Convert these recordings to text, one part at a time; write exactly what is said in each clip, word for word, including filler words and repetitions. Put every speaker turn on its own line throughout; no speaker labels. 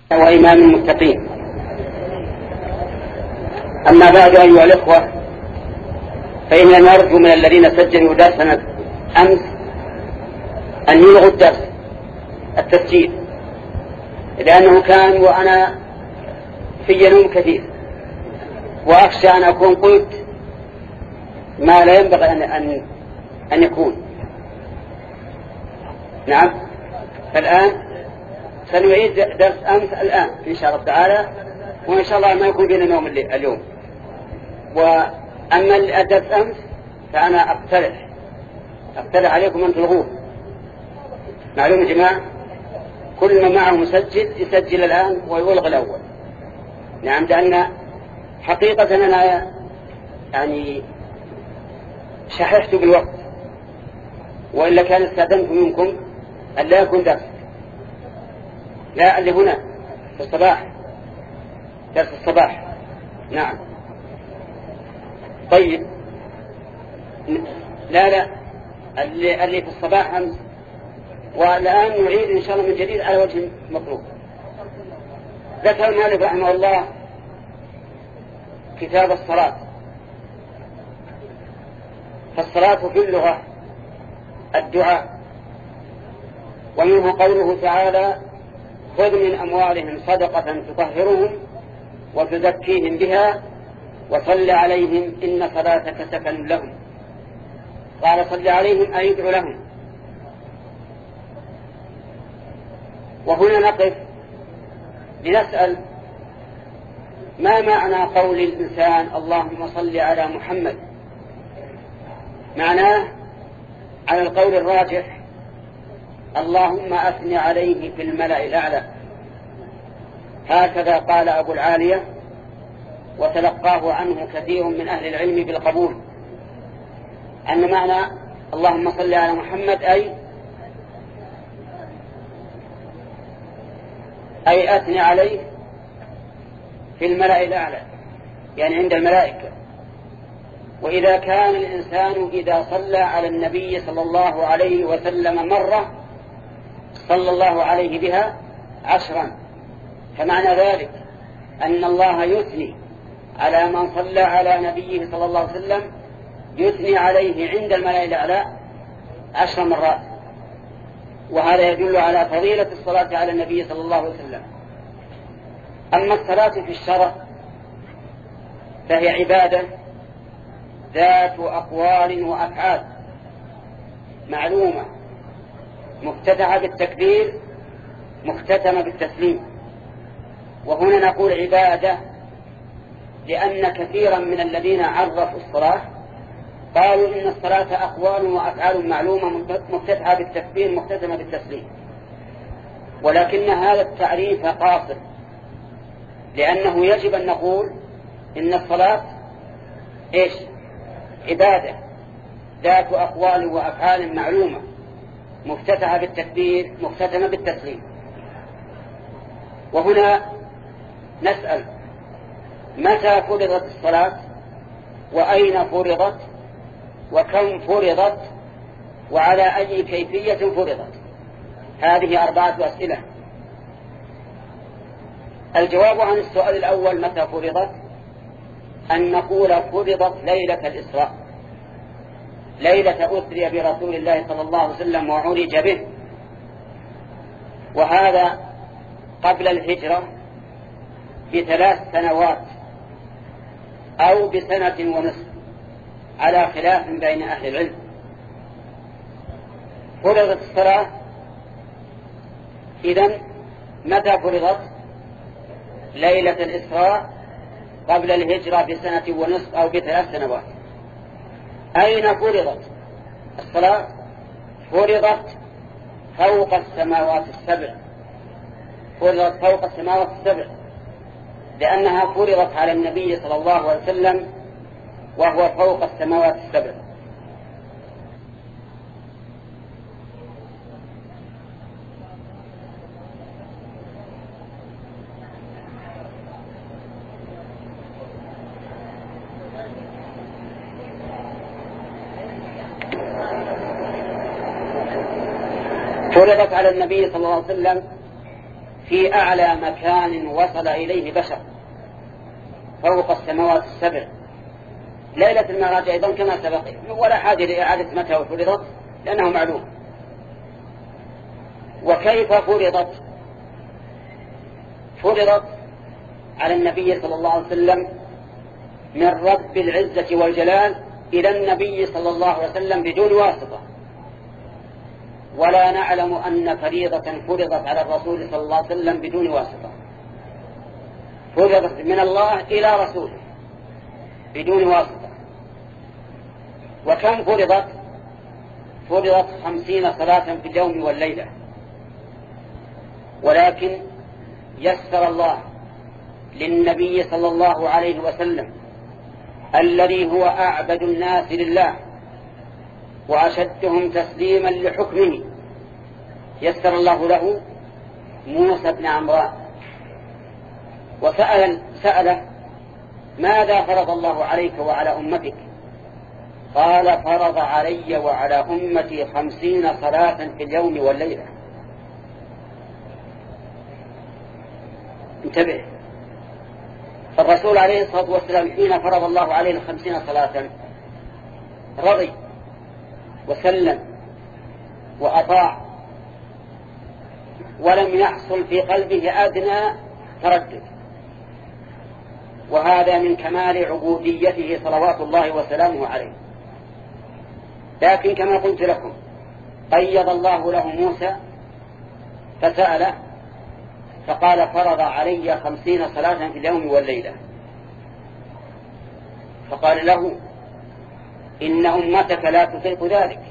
وإمام المتقين. أما بعد أيها الإخوة، فإننا نرجو من الذين سجلوا درسنا أمس أن يلغوا الدرس التسجيل، لأنه كان وأنا في نوم كثير، وأخشى أن أكون قلت ما لا ينبغي أن, أن, أن يكون. نعم، فالآن سنعيد درس أمس الآن إن شاء الله تعالى، وإن شاء الله ما يكون بيننا نوم اليوم. وأما الدرس أمس فأنا أقترح أقترح عليكم أن تلغوه. معلوم يا جماعة، كل ما معه مسجل يسجل الآن ويلغي الأول. نعم، لأن حقيقة أنا يعني شححت بالوقت، وإلا كان استأذنت منكم أن لا يكون درس، لا اللي هنا في الصباح، درس الصباح. نعم، طيب، لا لا اللي, اللي في الصباح أمس، والآن نعيد إن شاء الله من جديد على وجه مطلوب. ذكر المؤلف رحمه الله كتاب الصلاة. فالصلاة في اللغة الدعاء، ومنه قوله تعالى: خذ من أموالهم صدقة تطهرهم وتزكيهم بها وصل عليهم إن صلاتك سكن لهم. قال صل عليهم أي ادعو لهم. وهنا نقف لنسأل: ما معنى قول الإنسان اللهم صل على محمد؟ معناه على القول الراجح اللهم أثني عليه في الملأ الأعلى. هكذا قال أبو العالية، وتلقاه عنه كثير من أهل العلم بالقبول، أن معنى اللهم صل على محمد أي أي أثني عليه في الملأ الأعلى، يعني عند الملائكة. وإذا كان الإنسان إذا صلى على النبي صلى الله عليه وسلم مرة صلى الله عليه بها عشرا، فمعنى ذلك أن الله يثني على من صلى على نبيه صلى الله عليه وسلم، يثني عليه عند الملائكة الأعلى عشر مرات. وهذا يدل على فضيلة الصلاة على النبي صلى الله عليه وسلم. أما الصلاة في الشرع فهي عبادة ذات أقوال وأفعال معلومة، مفتتحة بالتكبير مختتمة بالتسليم. وهنا نقول عبادة لأن كثيرا من الذين عرفوا الصلاة قالوا إن الصلاة أقوال وأفعال معلومة مفتتحة بالتكبير مختتمة بالتسليم، ولكن هذا التعريف قاصر، لأنه يجب أن نقول إن الصلاة إيش؟ عبادة ذات أقوال وأفعال معلومة مفتتحة بالتكبير مختتمة بالتسليم. وهنا نسأل: متى فرضت الصلاة؟ وأين فرضت؟ وكم فرضت؟ وعلى أي كيفية فرضت؟ هذه أربعة أسئلة. الجواب عن السؤال الأول متى فرضت أن نقول فرضت ليلة الإسراء، ليلة أسري برسول الله صلى الله عليه وسلم وعرج به، وهذا قبل الهجرة بثلاث سنوات أو بسنة ونصف على خلاف بين أهل العلم. فرضت الصلاة إذن متى فرضت؟ ليلة الإسراء قبل الهجرة بسنة ونصف أو بثلاث سنوات. أين فرضت الصلاة؟ فرضت فوق السماوات السبع، فرضت فوق السماوات السبع، لأنها فرضت على النبي صلى الله عليه وسلم وهو فوق السماوات السبع. فرضت على النبي صلى الله عليه وسلم في أعلى مكان وصل إليه بشر فوق السماوات السبع. ليلة المعراج أيضا كما سبق، ولا حاجة لإعادة متى فرضت لأنه معلوم. وكيف فرضت؟ فرضت على النبي صلى الله عليه وسلم من رب العزة والجلال إلى النبي صلى الله عليه وسلم بدون واسطة، ولا نعلم أن فريضة فرضت على الرسول صلى الله عليه وسلم بدون واسطة. فرضت من الله إلى رسوله بدون واسطة. وكم فرضت؟ فرضت خمسين صلاة في اليوم والليلة، ولكن يسر الله للنبي صلى الله عليه وسلم الذي هو أعبد الناس لله وأشدهم تسليما لحكمه، يسر الله له موسى بن عمران وسأل سأله ماذا فرض الله عليك وعلى أمتك؟ قال فرض علي وعلى أمتي خمسين صلاة في اليوم والليلة. انتبه، الرسول عليه الصلاة والسلام حين فرض الله عليه الخمسين صلاة رضي وسلم وأطاع، ولم يحصل في قلبه أدنى تردد، وهذا من كمال عبوديته صلوات الله وسلامه عليه. لكن كما قلت لكم قيض الله له موسى فسأله فقال فرض علي خمسين صلاة في اليوم والليلة. فقال له إن أمتك لا تطيق ذلك،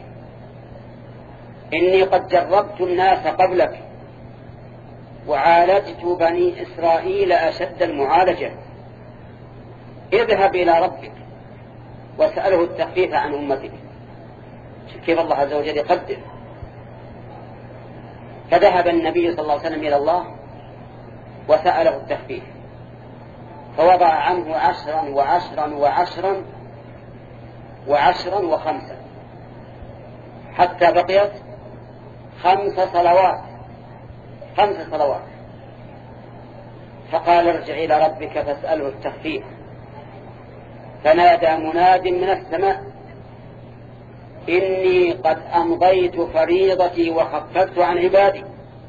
إني قد جربت الناس قبلك وعالجت بني إسرائيل أشد المعالجة. اذهب إلى ربك واسأله التخفيف عن أمتك. كيف الله عز وجل يقدر. فذهب النبي صلى الله عليه وسلم إلى الله وسأله التخفيف، فوضع عنه عشرا وعشرا وعشرا وعشرا وخمسا حتى بقيت خمس صلوات خمس صلوات فقال ارجع إلى ربك فاسأله التخفيف. فنادى مناد من السماء إني قد أمضيت فريضتي وخففت عن عبادي،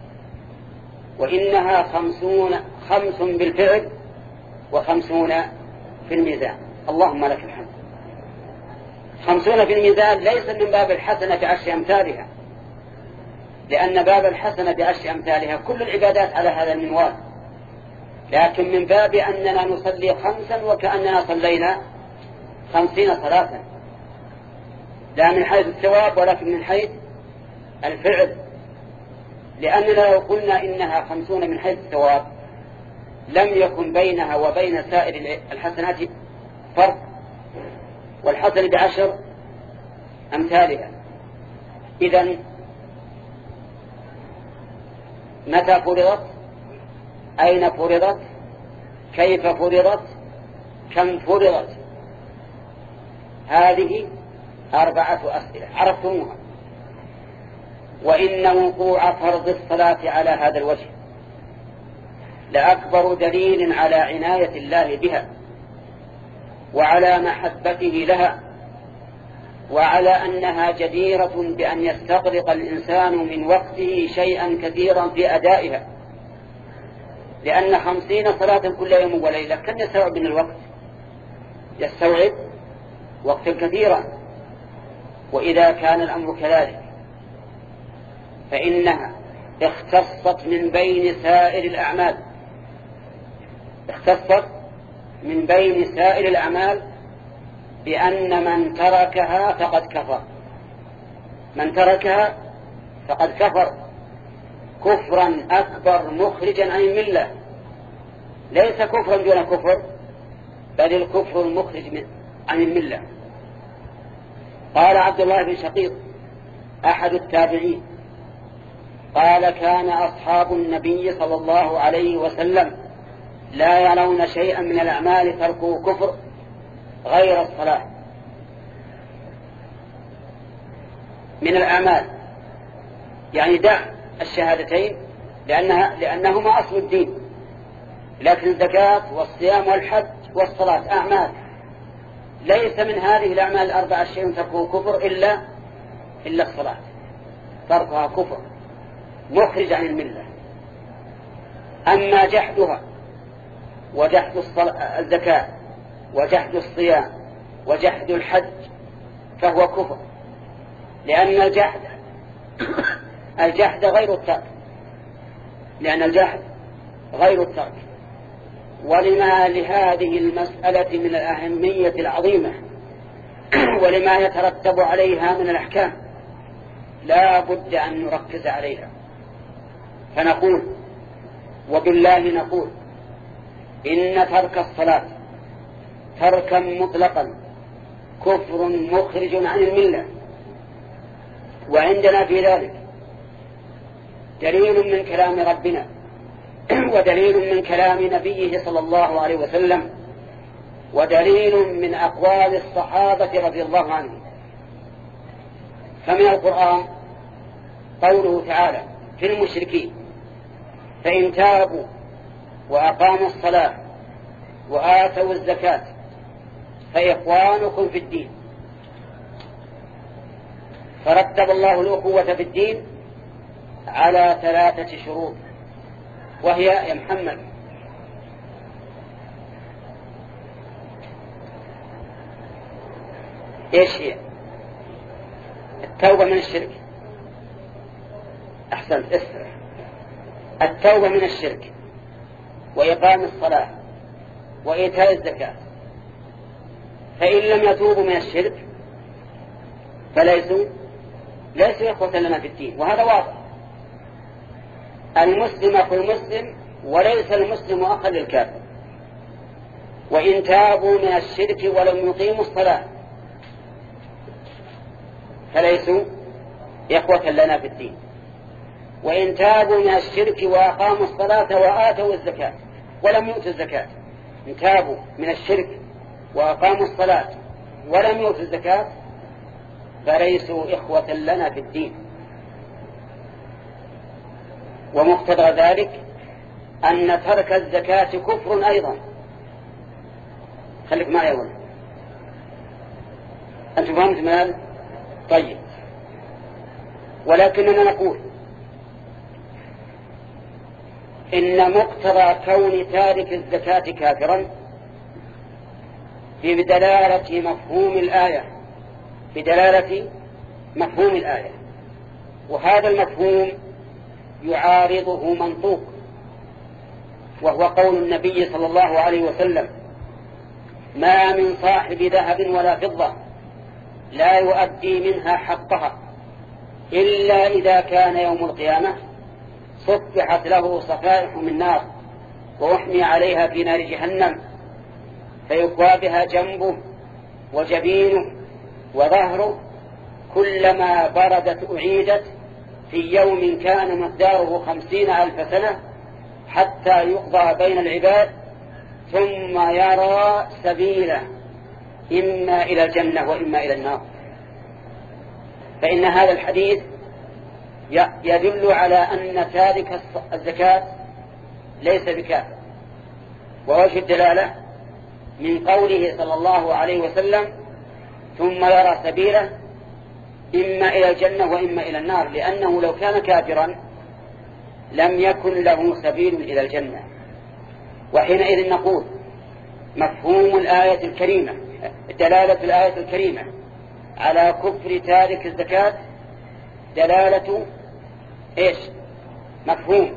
وإنها خمسون خمس بالفعل وخمسون في الميزان. اللهم لك الحمد. خمسون في الميزان ليس من باب الحسنة بعشر أمثالها، لأن باب الحسنة بعشر أمثالها كل العبادات على هذا المنوال، لكن من باب أننا نصلي خمسا وكأننا صلينا خمسين صلاة، لا من حيث الثواب ولكن من حيث الفعل. لأننا لو قلنا إنها خمسون من حيث الثواب لم يكن بينها وبين سائر الحسنات فرق، والحسن بعشر أمثالها. إذن متى فرضت؟ أين فرضت؟ كيف فرضت؟ كم فرضت؟ هذه أربعة أسئلة عرفتموها. وإن وقوع فرض الصلاة على هذا الوجه لأكبر دليل على عناية الله بها وعلى محبته لها، وعلى أنها جديرة بأن يستغرق الإنسان من وقته شيئا كثيرا في أدائها، لأن خمسين صلاة كل يوم وليلة كم يستوعب من الوقت؟ يستوعب وقتا كثيرا. وإذا كان الأمر كذلك فإنها اختصت من بين سائر الأعمال اختصت من بين سائر الأعمال بأن من تركها فقد كفر. من تركها فقد كفر كفرا أكبر مخرجا عن الملة، ليس كفرا دون كفر بل الكفر المخرج عن الملة. قال عبد الله بن شقيق أحد التابعين قال كان أصحاب النبي صلى الله عليه وسلم لا يرون شيئا من الأعمال تركوا كفر غير الصلاة. من الأعمال يعني دع الشهادتين لأنها لأنهما أصل الدين. لكن الزكاة والصيام والحج والصلاة أعمال، ليس من هذه الأعمال الأربعة شيء تركه كفر إلا إلا الصلاة، تركها كفر مخرج عن الملة. أما جحدها وجحد الزكاة وجحد الصيام وجحد الحج فهو كفر، لأن الجحد الجحد غير الترك، لأن الجحد غير الترك. ولما لهذه المسألة من الأهمية العظيمة ولما يترتب عليها من الأحكام لا بد أن نركز عليها، فنقول وبالله نقول إن ترك الصلاة تركا مطلقا كفر مخرج عن الملة. وعندنا في ذلك دليل من كلام ربنا ودليل من كلام نبيه صلى الله عليه وسلم ودليل من أقوال الصحابة رضي الله عنهم. فمن القرآن قوله تعالى في المشركين: فإن تابوا وأقاموا الصلاة وآتوا الزكاة فإخوانكم في الدين. فرتب الله الأخوة في الدين على ثلاثة شروط، وهي يا محمد إيش هي؟ التوبة من الشرك. أحسنت، اسرع. التوبة من الشرك وإقام الصلاة وإيتاء الزكاة. فإن لم يتوبوا من الشرك فليسوا ليسوا إخوة لنا في الدين، وهذا واضح. المسلم أخو المسلم وليس المسلم أخا للكافر. وإن تابوا من الشرك ولم يقيموا الصلاة فليسوا إخوة لنا في الدين. وإن تابوا من الشرك وأقاموا الصلاة وآتوا الزكاة ولم يؤتوا الزكاة، إن تابوا من الشرك وأقاموا الصلاة ولم يؤتوا الزكاة فليسوا إخوة لنا في الدين. ومقتضى ذلك أن ترك الزكاة كفر أيضا. خليك معي أولا، أنتم فهمت مال؟ طيب. ولكننا نقول إن مقتضى كون تارك الزكاة كافرا بدلالة مفهوم الآية، بدلالة مفهوم الآية، وهذا المفهوم يعارضه منطوق، وهو قول النبي صلى الله عليه وسلم: ما من صاحب ذهب ولا فضة لا يؤدي منها حقها إلا إذا كان يوم القيامة صفحت له صفائح من نار وأحمي عليها في نار جهنم فيكوى بها جنبه وجبينه وظهره، كلما بردت أعيدت في يوم كان مقداره خمسين ألف سنة حتى يقضى بين العباد ثم يرى سبيله إما إلى الجنة وإما إلى النار. فإن هذا الحديث يدل على أن تارك الزكاة ليس بكافر. ووجه الدلالة من قوله صلى الله عليه وسلم: ثم يرى سبيله إما إلى الجنة وإما إلى النار، لأنه لو كان كافرا لم يكن له سبيل إلى الجنة. وحينئذ نقول مفهوم الآية الكريمة، دلالة الآية الكريمة على كفر تارك الزكاة دلالة إيش؟ مفهوم.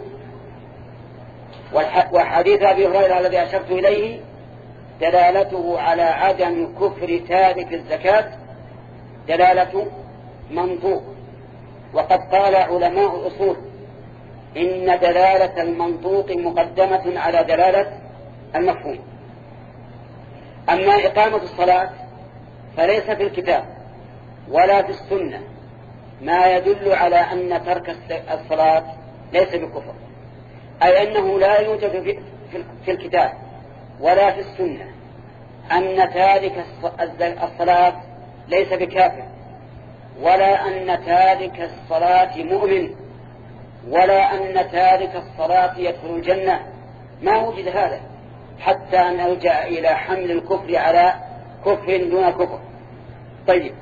وحديث أبي هريرة الذي أشرت إليه دلالته على عدم كفر تارك الزكاة دلالة منطوق. وقد قال علماء الأصول إن دلالة المنطوق مقدمة على دلالة المفهوم. أما إقامة الصلاة فليس في الكتاب ولا في السنة ما يدل على أن ترك الصلاة ليس بكفر، أي أنه لا يوجد في الكتاب ولا في السنة أن تارك الصلاة ليس بكافر، ولا أن تارك الصلاة مؤمن، ولا أن تارك الصلاة يدخل الجنة، ما وجد هذا حتى أن نلجأ إلى حمل الكفر على كفر دون كفر. طيب،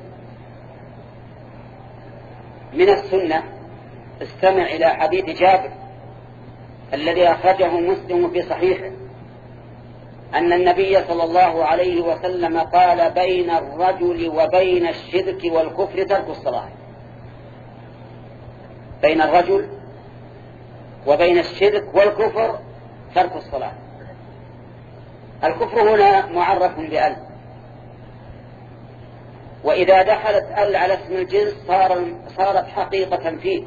من السنة استمع إلى حديث جابر الذي أخرجه مسلم في صحيحه أن النبي صلى الله عليه وسلم قال: بين الرجل وبين الشرك والكفر ترك الصلاة. بين الرجل وبين الشرك والكفر ترك الصلاة. الكفر هنا معرف بأل، وإذا دخلت أل على اسم الجنس صار صارت حقيقة فيه،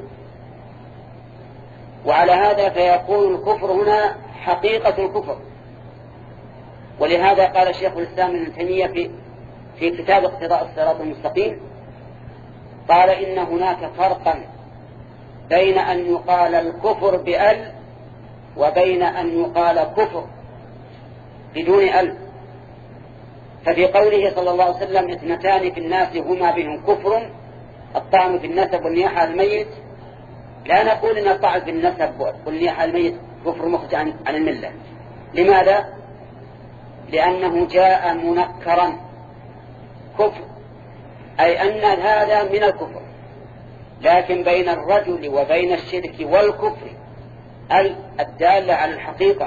وعلى هذا فيكون الكفر هنا حقيقة الكفر. ولهذا قال شيخ الإسلام ابن تيمية في في كتاب اقتضاء الصراط المستقيم، قال: إن هناك فرقا بين أن يقال الكفر بأل وبين أن يقال كفر بدون أل. ففي قوله صلى الله عليه وسلم: اثنتان في الناس هما بهم كفر، الطعن في النسب والنياحة على الميت، لا نقول إن الطعن في النسب والنياحة على الميت كفر مخرج عن الملة. لماذا؟ لأنه جاء منكرا كفر، أي أن هذا من الكفر. لكن بين الرجل وبين الشرك والكفر أي الدالة على الحقيقة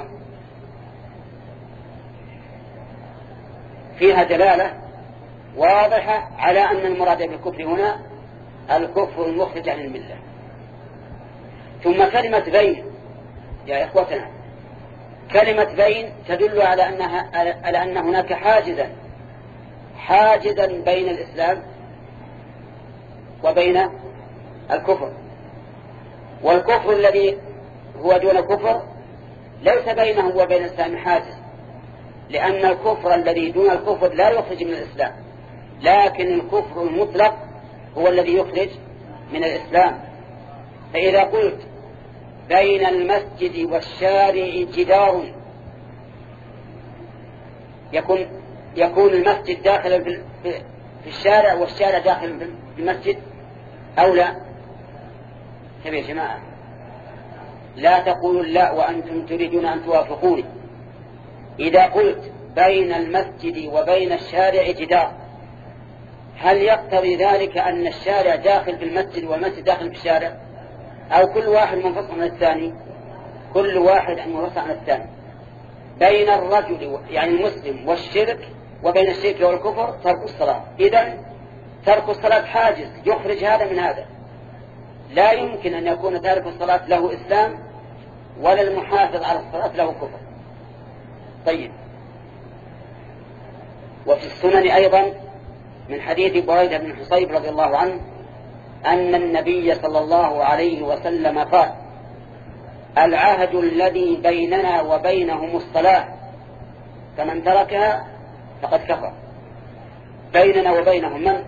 فيها دلالة واضحة على أن المراد بالكفر هنا الكفر المخرج عن الملة. ثم كلمة بين يا إخوتنا، كلمة بين تدل على أنها على أن هناك حاجزا حاجزا بين الإسلام وبين الكفر. والكفر الذي هو دون الكفر ليس بينه وبين الإسلام حاجز، لأن الكفر الذي دون الكفر لا يخرج من الإسلام، لكن الكفر المطلق هو الذي يخرج من الإسلام. فإذا قلت بين المسجد والشارع جدار، يكون يكون المسجد داخل في الشارع والشارع داخل في المسجد أو لا؟ يا جماعة، لا تقولوا لا وأنتم تريدون أن توافقوني. إذا قلت بين المسجد وبين الشارع جدار، هل يقتضي ذلك أن الشارع داخل في المسجد والمسجد داخل في الشارع، أو كل واحد منفصل عن الثاني؟ كل واحد منفصل عن الثاني. بين الرجل يعني المسلم والشرك وبين الشرك والكفر ترك الصلاة. إذن ترك الصلاة حاجز يخرج هذا من هذا. لا يمكن أن يكون تارك الصلاة له إسلام ولا المحافظ على الصلاة له كفر. طيب، وفي السنن أيضا من حديث بريدة بن حصيب رضي الله عنه أن النبي صلى الله عليه وسلم قال: العهد الذي بيننا وبينهم الصلاة، فمن تركها فقد كفر. بيننا وبينهم من؟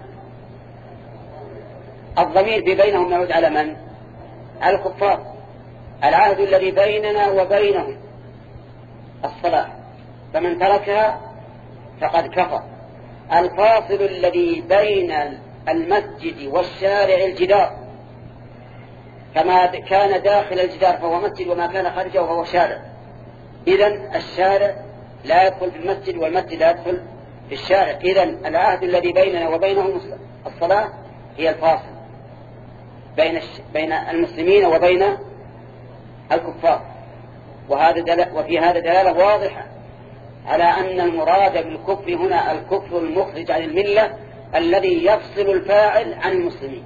الضمير ببينهم يعود على من؟ على الكفار. العهد الذي بيننا وبينهم الصلاة، فمن تركها فقد كفر. الفاصل الذي بين المسجد والشارع الجدار، كما كان داخل الجدار فهو مسجد وما كان خارجه فهو شارع. إذن الشارع لا يدخل في المسجد والمسجد لا يدخل في الشارع. إذن العهد الذي بيننا وبينهم الصلاة هي الفاصل بين بين المسلمين وبين الكفار. وهذا دل... وفي هذا دلالة واضحة على أن المراد بالكفر هنا الكفر المخرج عن الملة الذي يفصل الفاعل عن المسلمين.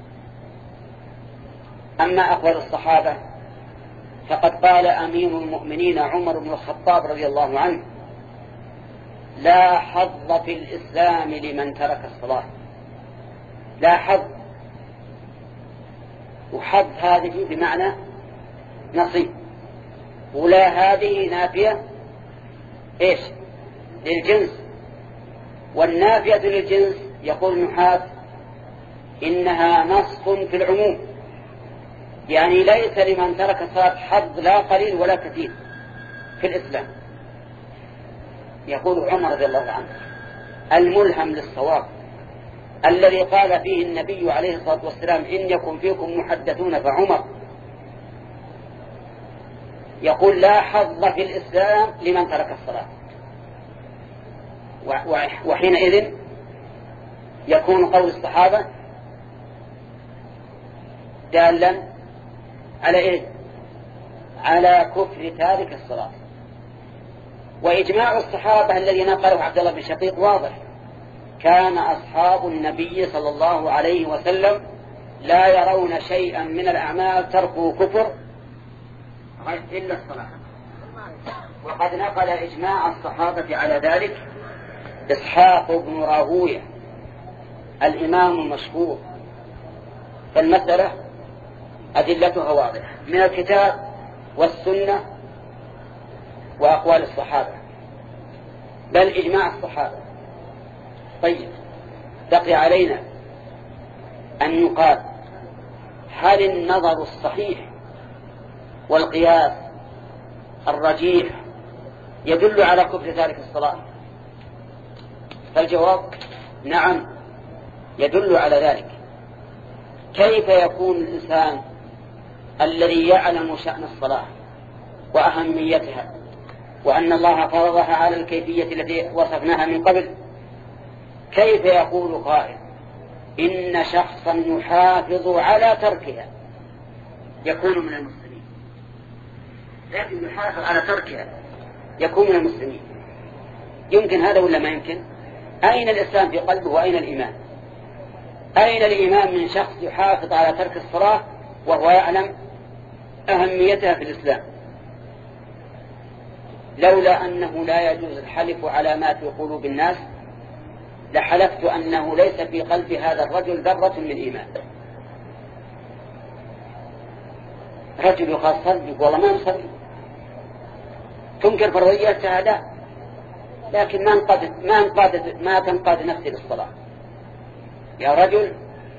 أما أقوال الصحابة فقد قال أمير المؤمنين عمر بن الخطاب رضي الله عنه: لا حظ في الإسلام لمن ترك الصلاة. لا حظ، وحظ هذه بمعنى نصيب، ولا هذه نافية إيش؟ للجنس. والنافية للجنس يقول النحاة إنها نص في العموم، يعني ليس لمن ترك الصلاة حظ لا قليل ولا كثير في الإسلام. يقول عمر رضي الله عنه: الملهم للصواب الذي قال فيه النبي عليه الصلاة والسلام: إن يكن فيكم محدثون فعمر، يقول لا حظ في الإسلام لمن ترك الصلاة، وحينئذ يكون قول الصحابة دالا على إيه؟ على كفر تارك الصلاة. وإجماع الصحابة الذي نقله عبد الله بن شقيق واضح، كان أصحاب النبي صلى الله عليه وسلم لا يرون شيئا من الأعمال تركه كفر إلا الصلاة. وقد نقل إجماع الصحابة على ذلك إسحاق بن راهويه الإمام المشهور، فالمسألة أدلتها واضحة من الكتاب والسنة وأقوال الصحابة، بل إجماع الصحابة. طيب، بقي علينا أن نقال هل النظر الصحيح والقياس الرجيح يدل على كفر تارك الصلاة؟ فالجواب نعم، يدل على ذلك. كيف يكون الإنسان الذي يعلم شأن الصلاة وأهميتها وأن الله فرضها على الكيفية التي وصفناها من قبل، كيف يقول قائل إن شخصا يحافظ على تركها يكون من المسلمين؟ لكن يحافظ على تركها يكون من المسلمين. يمكن هذا ولا ما يمكن؟ أين الإسلام في قلبه وأين الإيمان؟ أين الإيمان من شخص يحافظ على ترك الصلاة وهو يعلم أهميتها في الإسلام؟ لولا أنه لا يجوز الحلف على ما في قلوب الناس لحلفت أنه ليس في قلب هذا الرجل ذرة من إيمان. رجل يقال صلي والله ما نصلي، تنكر فرضيتها لا، لكن ما انقادت ما انقادت ما تنقاد نفسي للصلاة. يا رجل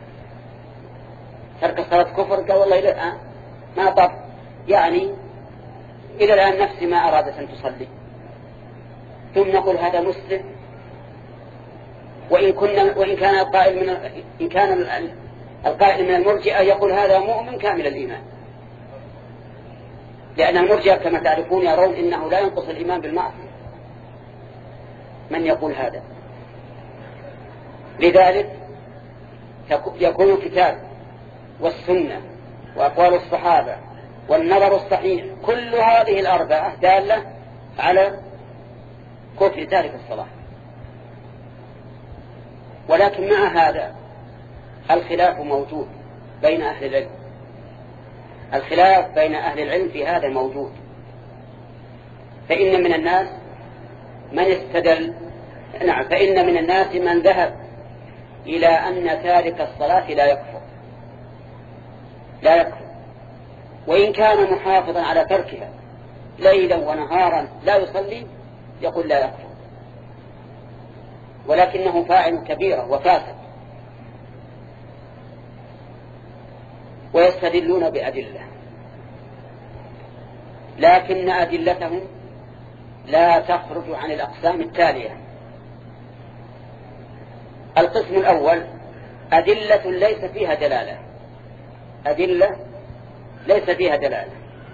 ترك الصلاة كفر، قال والله إلى الآن ما طاب، يعني إلى الآن نفسي ما أرادت أن تصلي. ثم نقول هذا مسلم، وإن كنا وإن كان القائل من إن كان القائل من المرجئة يقول هذا مؤمن كامل الإيمان، لأن المرجئة كما تعرفون يرون إنه لا ينقص الإيمان بالمعصية. من يقول هذا؟ لذلك يكون الكتاب والسنة وأقوال الصحابة والنظر الصحيح كل هذه الأربعة دالة على كفر تارك الصلاة. ولكن مع هذا الخلاف موجود بين أهل العلم، الخلاف بين أهل العلم في هذا موجود. فإن من الناس من استدل نعم فإن من الناس من ذهب إلى أن تارك الصلاة لا يكفر لا يكفر وإن كان محافظا على تركها ليلا ونهارا لا يصلي، يقول لا يكفر، ولكنه فاعل كبيرة وفاسد. ويستدلون بأدلة، لكن أدلتهم لا تخرج عن الأقسام التالية. القسم الأول أدلة ليس فيها دلالة، أدلة ليس فيها دلالة.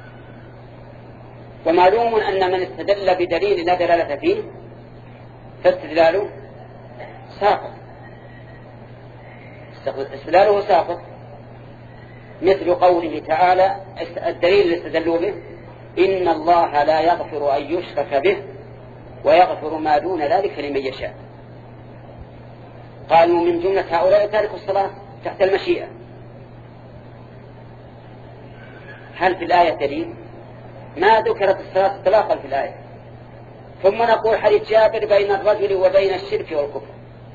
ومعلوم أن من استدل بدليل لا دلالة فيه فاستدلاله ساقط، استدلاله ساقط، مثل قوله تعالى الدليل اللي استدلوا به إن الله لا يغفر أن يشرك به ويغفر ما دون ذلك لمن يشاء. قالوا من جملة هؤلاء تارك الصلاة تحت المشيئة. هل في الآية دليل؟ ما ذكرت الصلاة اطلاقا في الآية. ثم نقول حديث جابر بين الرجل وبين الشرك والكفر،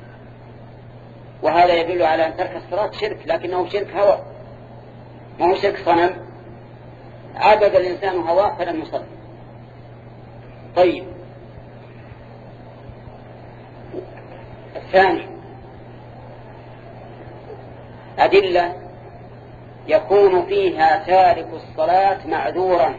وهذا يدل على أن ترك الصلاة شرك، لكنه شرك هوى، ما هو شرك صنم عبد الإنسان هواه فلم يصلي. طيب، الثاني أدلة يكون فيها تارك الصلاة معذورا،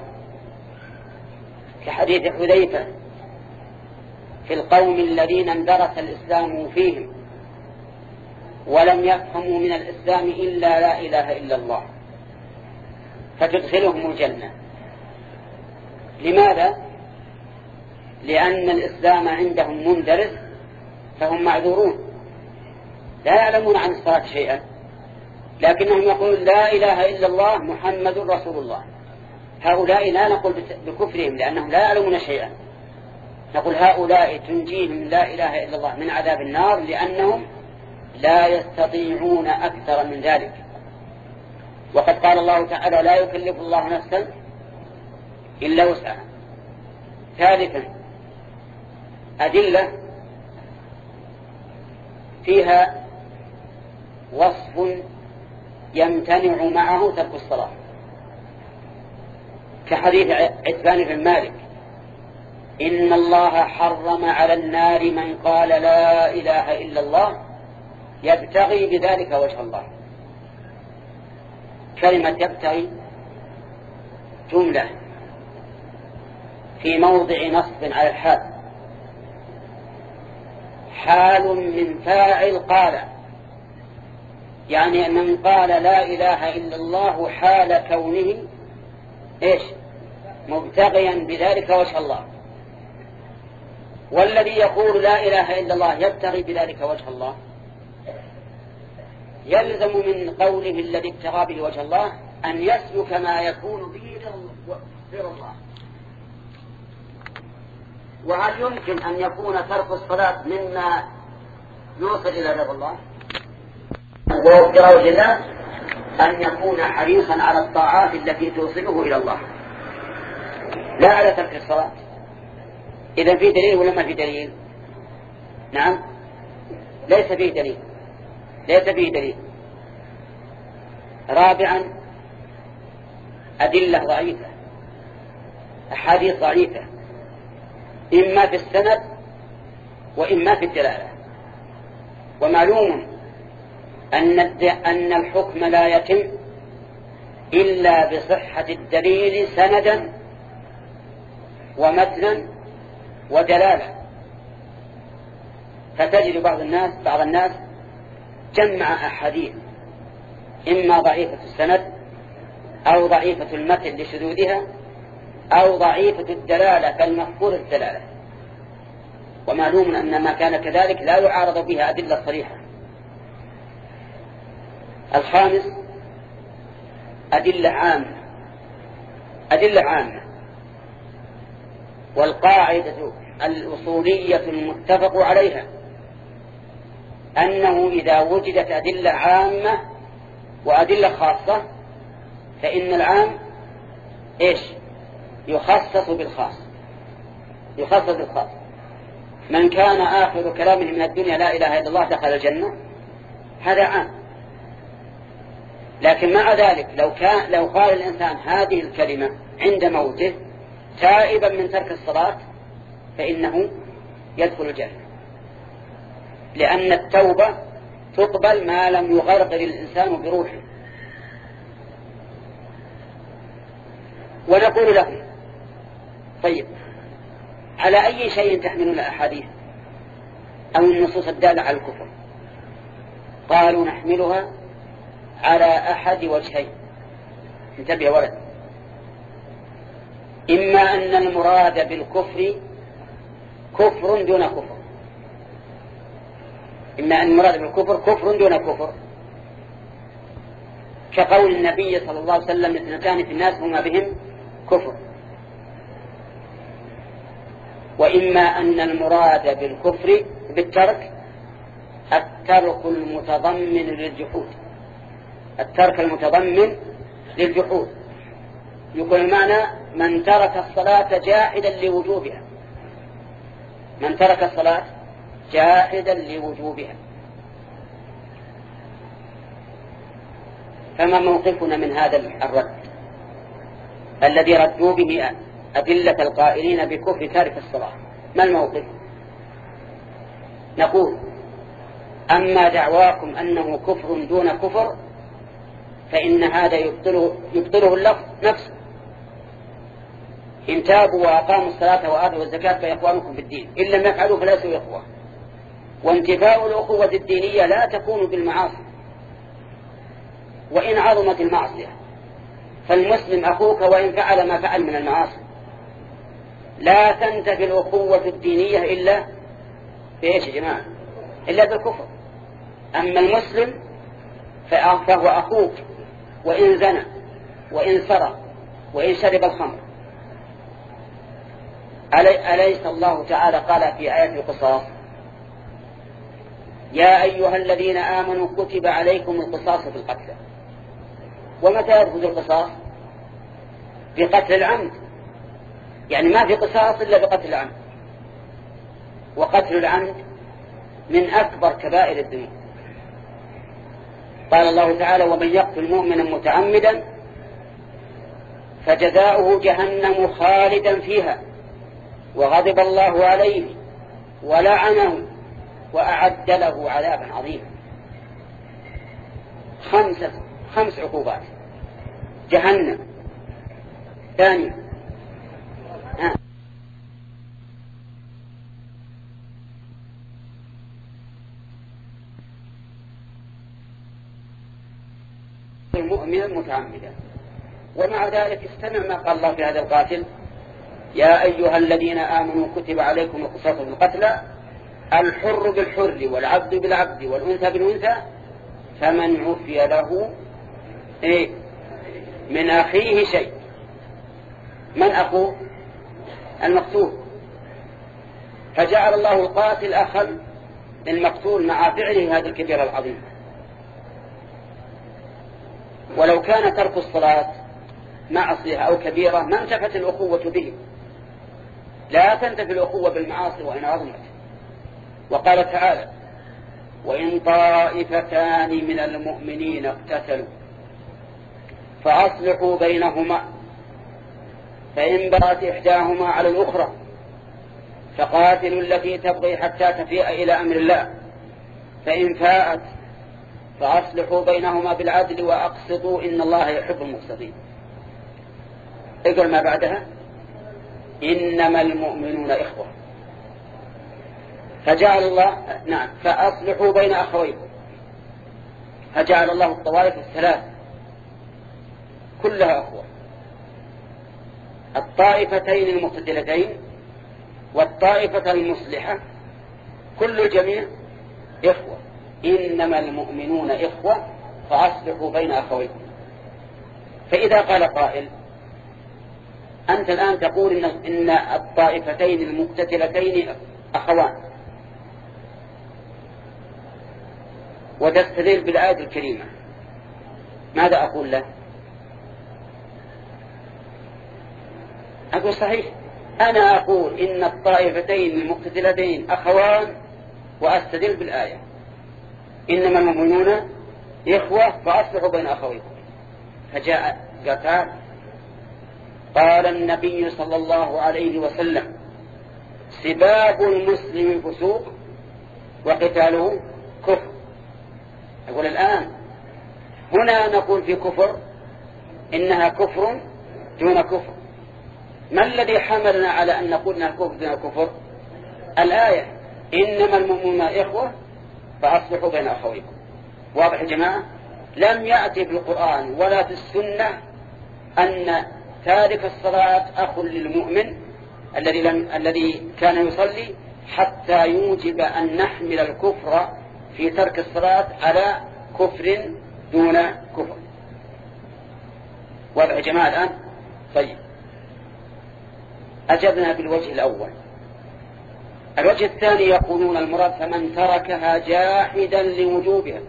كحديث حذيفة في القوم الذين اندرس الإسلام فيهم ولم يفهموا من الإسلام إلا لا إله إلا الله فتدخلهم الجنة. لماذا؟ لأن الإسلام عندهم مندرس فهم معذورون، لا يعلمون عن الصلاة شيئا، لكنهم يقولون لا إله إلا الله محمد رسول الله. هؤلاء لا نقول بكفرهم لأنهم لا يعلمون شيئا، نقول هؤلاء تنجيهم لا إله إلا الله من عذاب النار لأنهم لا يستطيعون أكثر من ذلك. وقد قال الله تعالى لا يكلف الله نفسا إلا وسعها. ثالثا أدلة فيها وصف يمتنع معه ترك الصلاة، كحديث عتبان بن مالك إن الله حرم على النار من قال لا إله إلا الله يبتغي بذلك وجه الله. كلمة يبتغي جملة في موضع نصب على الحال، حال من فاعل قال، يعني من قال لا إله إلا الله حال كونه إيش؟ مبتغيا بذلك وجه الله. والذي يقول لا إله إلا الله يبتغي بذلك وجه الله يلزم من قوله الذي ابتغى به وجه الله أن يسلك ما يكون به رضا الله. وهل يمكن أن يكون ترك الصلاة مما يوصل إلى رضا الله؟ وابتغاء وجه الله أن يكون حريصا على الطاعات التي توصله إلى الله لا على ترك الصلاة. إذا في دليل ولا ما في دليل؟ نعم، ليس فيه دليل، ليس فيه دليل. رابعا أدلة ضعيفة، أحاديث ضعيفة، إما في السند وإما في الدلالة. ومعلوم أن أن الحكم لا يتم إلا بصحة الدليل سندا ومتنا ودلالة. فتجد بعض الناس بعض الناس جمع أحاديث إما ضعيفة السند أو ضعيفة المتن لشذوذها أو ضعيفة الدلالة كالمفقود الدلالة. ومعلوم أن ما كان كذلك لا يعارض بها أدلة صريحة. الخامس أدلة عامة، أدلة عامة. والقاعدة الأصولية المتفق عليها أنه إذا وجدت أدلة عامة وأدلة خاصة فإن العام إيش؟ يخصص بالخاص، يخصص بالخاص. من كان آخر كلامه من الدنيا لا إله إلا الله دخل الجنة، هذا عام. لكن مع ذلك لو كان لو قال الإنسان هذه الكلمة عند موته تائبا من ترك الصلاة فإنه يدخل الجنة، لأن التوبة تقبل ما لم يغرغر الإنسان بروحه. ونقول له طيب على أي شيء تحملون الأحاديث أو النصوص الدالة على الكفر؟ قالوا نحملها على أحد وجهين. انتبه يا ولد، إما أن المراد بالكفر كفر دون كفر، إما أن المراد بالكفر كفر دون كفر، كقول النبي صلى الله عليه وسلم اثنتان في الناس هما بهم كفر. وإما أن المراد بالكفر بالترك الترك المتضمن للجحود، الترك المتضمن للجحود. يقول المعنى من ترك الصلاة جاحدا لوجوبها، من ترك الصلاة جاحدا لوجوبها. فما موقفنا من هذا الرد الذي ردوا به أدلة القائلين بكفر تارك الصلاة؟ ما الموقف؟ نقول أما دعواكم أنه كفر دون كفر فإن هذا يبطله, يبطله اللفظ نفسه. إن تابوا وأقاموا الصلاة وآتوا الزكاة فإخوانكم في الدين، إن لم يفعلوا فليسوا إخوة. وانتفاء الأخوة الدينية لا تكون بالمعاصي وإن عظمت المعصية، فالمسلم أخوك وإن فعل ما فعل من المعاصي. لا تنتفي الأخوة الدينية إلا بإيش يا جماعة؟ إلا بالكفر. أما المسلم فهو أخوك وإن زنى وإن سرق وإن شرب الخمر. أليس الله تعالى قال في آية القصاص يا أيها الذين آمنوا كتب عليكم القصاص في القتل؟ ومتى يدخل القصاص؟ بقتل العمد، يعني ما في قصاص إلا بقتل العمد، وقتل العمد من أكبر كبائر الذنوب. قال الله تعالى ومن يقتل مؤمنا متعمدا فجزاؤه جهنم خالدا فيها وغضب الله عليه ولعنه وأعد له عذابا عظيما. خمسة خمس عقوبات: جهنم، ثاني المؤمن متعمدا. ومع ذلك استمع ما قال الله في هذا القاتل يا أيها الذين آمنوا كتب عليكم القصاص في القتلى الحر بالحر والعبد بالعبد والأنثى بالأنثى فمن عفي له إيه من أخيه شيء. من أخوه؟ المقتول. فجعل الله القاتل أخا المقتول مع فعله هذا الكبير العظيم. ولو كان ترك الصلاة معصية أو كبيرة ما انتفت الأخوة به. لا تنتفي الأخوة بالمعاصي وإن عظمت. وقال تعالى وإن طائفتان من المؤمنين اقتتلوا فأصلحوا بينهما فإن بغت إحداهما على الأخرى فقاتلوا التي تبغي حتى تفيء إلى أمر الله فإن فاءت فأصلحوا بينهما بالعدل وأقسطوا إن الله يحب المقسطين. اقرأ ما بعدها إنما المؤمنون إخوة. فجعل الله نعم فأصلحوا بين أخويكم. فجعل الله الطوائف الثلاث كلها أخوة: الطائفتين المقتتلتين والطائفة المصلحة كل الجميع إخوة. إنما المؤمنون إخوة فأصلحوا بين أخويكم. فإذا قال قائل أنت الآن تقول إن, إن الطائفتين المقتتلتين أخوان وتستدل بالآية الكريمة، ماذا أقول له؟ أقول صحيح، أنا أقول إن الطائفتين المقتتلتين أخوان وأستدل بالآية إنما المؤمنون إخوة فأصلحوا بين أخويكم. فجاء قال قال النبي صلى الله عليه وسلم سباب المسلم فسوق وقتاله كفر. أقول الآن هنا نقول في كفر إنها كفر دون كفر. ما الذي حملنا على أن نقول إنها كفر دون كفر؟ الآية إنما المؤمنون إخوة فأصلحوا بين أخويكم. واضح يا جماعة؟ لم يأتي في القرآن ولا في السنة أن تارك الصلاة أخ للمؤمن الذي لم الذي كان يصلي حتى يوجب أن نحمل الكفر في ترك الصلاة على كفر دون كفر. واضح يا جماعة الآن؟ طيب أجبنا بالوجه الأول. الوجه الثاني يقولون المراد فمن تركها جاحدا لوجوبها.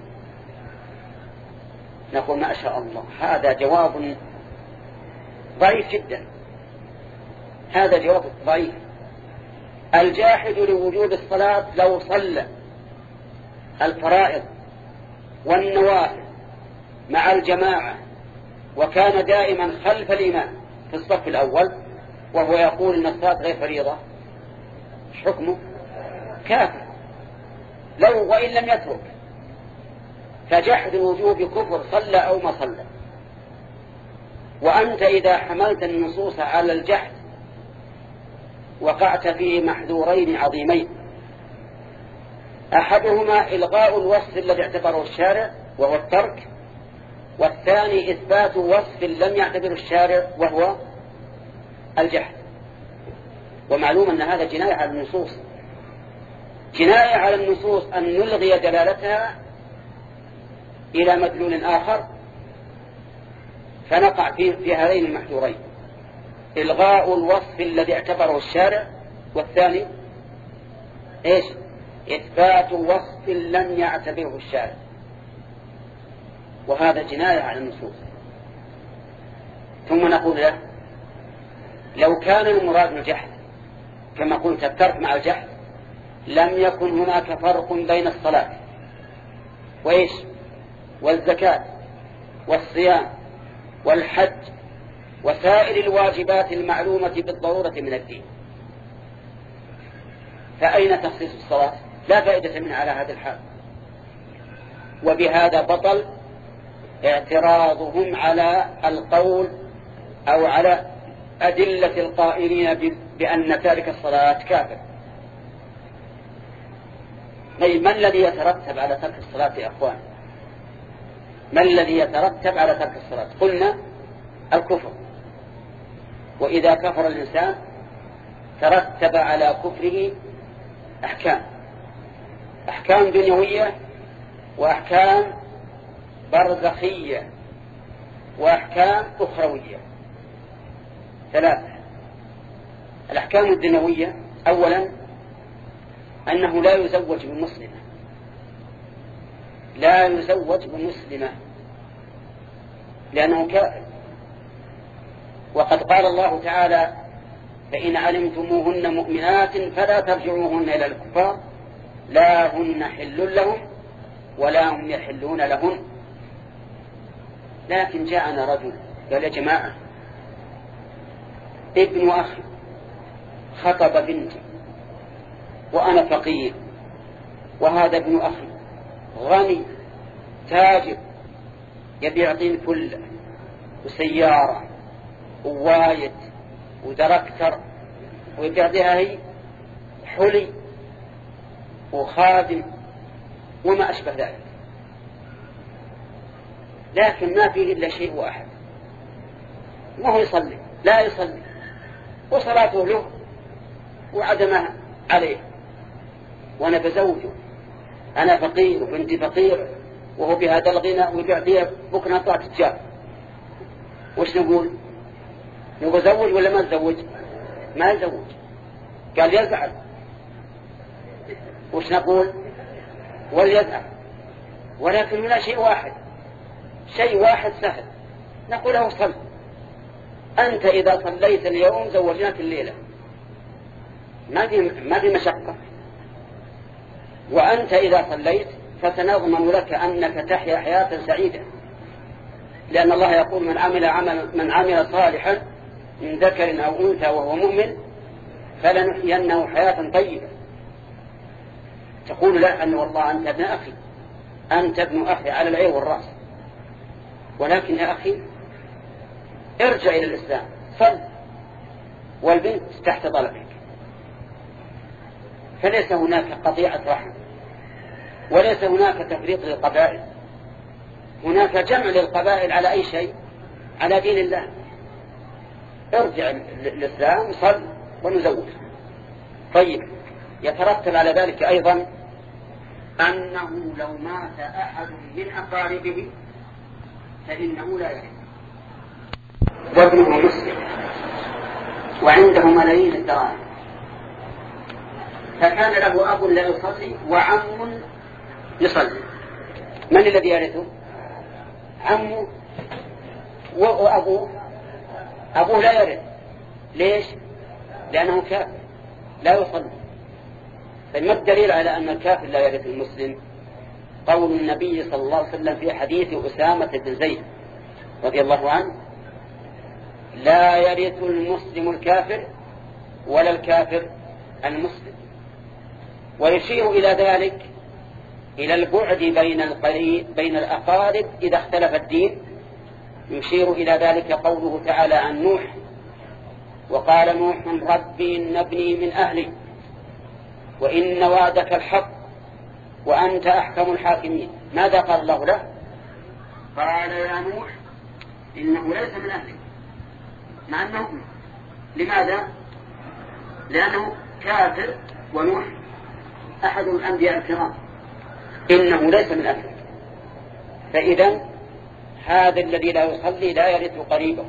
نقول ما شاء الله هذا جواب ضعيف جدا. هذا جواب ضعيف. الجاحد لوجوب الصلاة لو صلى الفرائض والنوافل مع الجماعة وكان دائما خلف الإمام في الصف الأول وهو يقول إن الصلاة غير فريضة حكمه كافر لو وإن لم يترك. فجحد الوجوب كفر صلى أو ما صلى. وأنت إذا حملت النصوص على الجحد وقعت في محذورين عظيمين: أحدهما إلغاء الوصف الذي اعتبره الشارع وهو الترك، والثاني إثبات وصف لم يعتبره الشارع وهو الجحد. ومعلوم أن هذا جناية على النصوص، جناية على النصوص أن نلغي دلالتها إلى مدلول آخر، فنقع في, في هذين المحذورين: إلغاء الوصف الذي اعتبره الشارع، والثاني إيش؟ إثبات وصف لم يعتبره الشارع، وهذا جناية على النصوص. ثم نقول له: لو كان المراد الجحد كما قلت الترك مع الجحد لم يكن هناك فرق بين الصلاة وإيش والزكاة والصيام والحج وسائر الواجبات المعلومة بالضرورة من الدين، فأين تخصيص الصلاة؟ لا فائدة منها على هذا الحال. وبهذا بطل اعتراضهم على القول أو على أدلة القائلين بأن تارك الصلاة كافر. ما الذي يترتب على ترك الصلاة يا أخوان؟ ما الذي يترتب على ترك الصلاة؟ قلنا الكفر، وإذا كفر الإنسان ترتب على كفره أحكام أحكام دنيوية وأحكام برزخية وأحكام أخروية ثلاثة. الأحكام الدنيوية: أولا أنه لا يزوج بمسلمة، لا يزوج بمسلمة لأنه كافر، وقد قال الله تعالى: فإن علمتموهن مؤمنات فلا ترجعوهن إلى الكفار لا هن حل لهم ولا هم يحلون لهن. لكن جاءنا رجل قال: يا جماعة، ابن أخي خطب بنتي وأنا فقير، وهذا ابن أخي غني تاجر يبيع طين كله وسيارة ووايد ودركتر ويبيع بها هي حلي وخادم وما أشبه ذلك، لكن ما فيه إلا شيء واحد: ما هو يصلي، لا يصلي، وصلاته له وعدمها عليه، وأنا بزوجه، أنا فقير وبنتي فقير وهو بهذا الغنى ويبيع بها بكرة طلع تجار. وش نقول؟ نقول زوج ولا ما تزوج؟ ما يزوج. قال يزعل. وش نقول؟ وليزعل. ولكن هنا شيء واحد، شيء واحد سهل نقول له: صل. أنت إذا صليت اليوم زوجناك الليلة، ما في ما في مشقة. وأنت إذا صليت فسنضمن لك أنك تحيا حياة سعيدة، لأن الله يقول: من عمل عمل من عمل صالحا من ذكر أو أنثى وهو مؤمن فلنحيينه حياة طيبة. تقول لا أن والله أنت ابن أخي، أنت ابن أخي على العين والرأس، ولكن يا أخي ارجع إلى الإسلام، صل، والبنت تحت طلبك. فليس هناك قطيعة رحم، وليس هناك تفريط للقبائل، هناك جمع للقبائل على أي شيء؟ على دين الله. ارجع للإسلام، صل، ونزوج. طيب، يترتب على ذلك أيضا أنه لو مات أحد من أقاربه فإنه لا يحل، وابنه مسلم وعنده ملايين الدراهم، فكان له أب لا يصلي وعم يصلي، من الذي يرثه؟ عمه. وأبوه أبوه لا يرث. ليش؟ لأنه كافر لا يصلي. فما الدليل على أن الكافر لا يرث المسلم؟ قول النبي صلى الله عليه وسلم في حديث أسامة بن زيد رضي الله عنه: لا يرث المسلم الكافر ولا الكافر المسلم. ويشير إلى ذلك إلى البعد بين القريب بين الأقارب إذا اختلف الدين. يشير إلى ذلك قوله تعالى عن نوح: وقال نوح ربي إن ابني من أهلي وإن وعدك الحق وأنت أحكم الحاكمين. ماذا قال الله له؟ قال يا نوح إنه ليس من أهلك، مع أنه. لماذا؟ لأنه كافر، ونوح أحد الأنبياء الكرام، إنه ليس من أهله. فإذا هذا الذي لا يصلي لا يرث قريبه